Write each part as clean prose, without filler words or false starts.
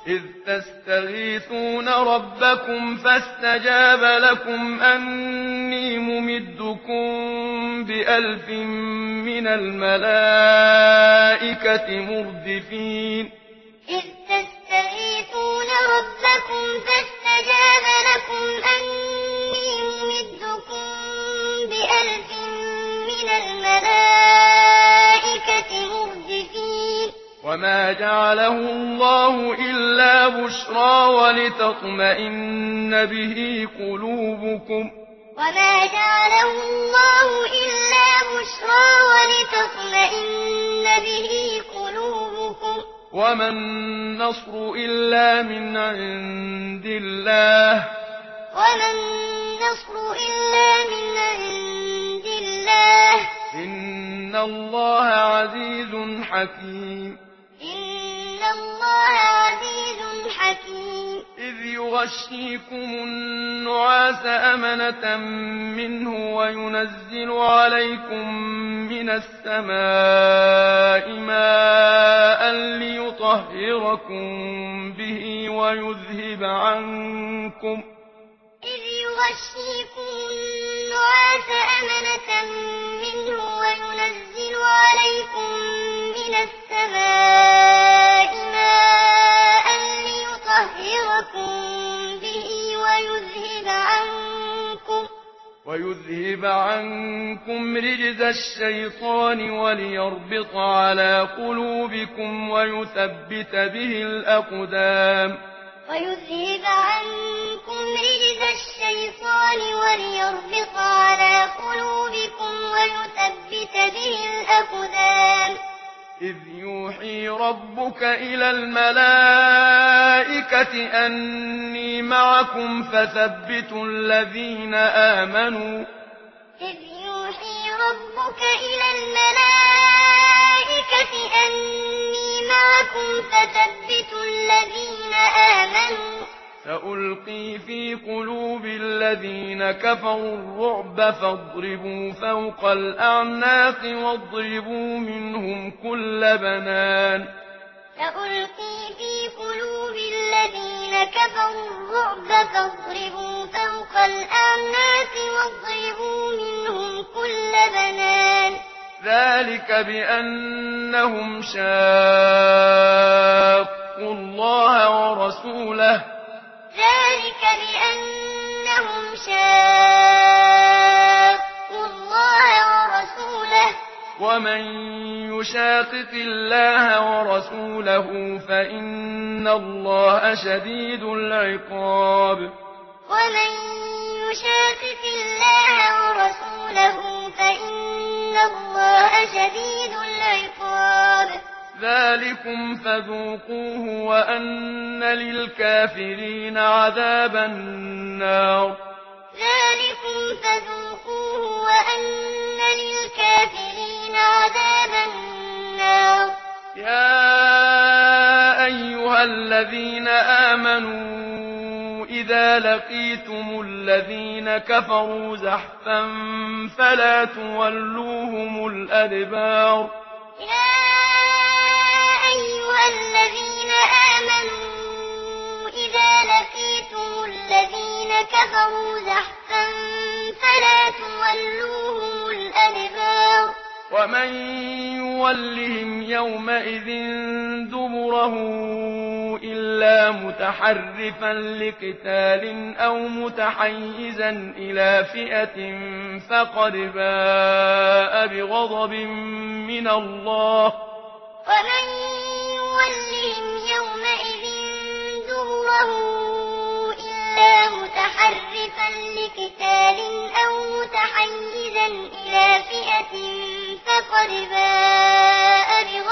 إذ تستغيثون ربكم فاستجاب لكم أني ممدكم ب1000 من الملائكة مردفين إذ تستغيثون ربكم فاستجاب لكم أني ممدكم ب1000 من الملائكة مردفين وما جعله الله إلا بشرى ولتطمئن به قلوبكم وما جعله الله إلا بشرى ولتطمئن به قلوبكم وما النصر إلا من عند الله وما النصر إلا من عند الله إن الله عزيز حكيم إن الله عزيز حكيم إذ يغشيكم النعاس أمنة منه وينزل عليكم من السماء ماء ليطهركم به ويذهب عنكم إذ يغشيكم النعاس أمنة منه وينزل عليكم من السماء ماء ليطهركم به ويذهب عنكم رجز الشيطان وليربط على قلوبكم ويثبت به الأقدام ويذهب عنكم رجز الشيطان وليربط على قلوبكم ويثبت به الأقدام إذ يوحي ربك إلى الملائكة أني معكم فثبتوا الذين آمنوا إذ يوحي ربك إلى الملائكة أني معكم فثبتوا الذين آمنوا سألقي في قلوب الذين كفروا الرعب فاضربوا فوق الأعناق واضربوا منهم كل بنان سألقي في قلوب الذين كفروا الرعب فاضربوا فوق الأعناق واضربوا منهم كل بنان ذلك بأنهم شاقوا الله ورسوله ذلك بأنهم شاقوا الله ورسوله ومن يشاقق الله ورسوله فإن الله شديد العقاب ومن يشاقق الله ورسوله فإن الله شديد العقاب ذلكم فذوقوه وأن للكافرين عذاب النار ذلكم فذوقوه وأن للكافرين عذاب النار يا أيها الذين آمنوا إذا لقيتم الذين كفروا زحفا فلا تولوهم الأدبار أيها الذين آمنوا إذا لقيتم الذين كفروا زحفا فلا تولوهم الأدبار ومن يولهم يومئذ دبره إلا متحرفا لقتال أو متحيزا إلى فئة فقد باء بغضب من الله ومن يولهم يومئذ دبره إلا متحرفا لقتال أو متحيزا إلى فئة فقد باء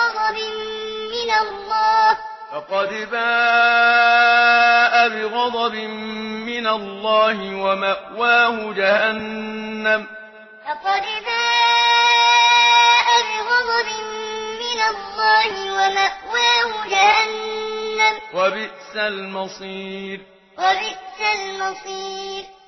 بغضب من الله ومأواه جهنم فقد باء بغضب من الله ومأواه جهنم وبئس المصير وبئس المصير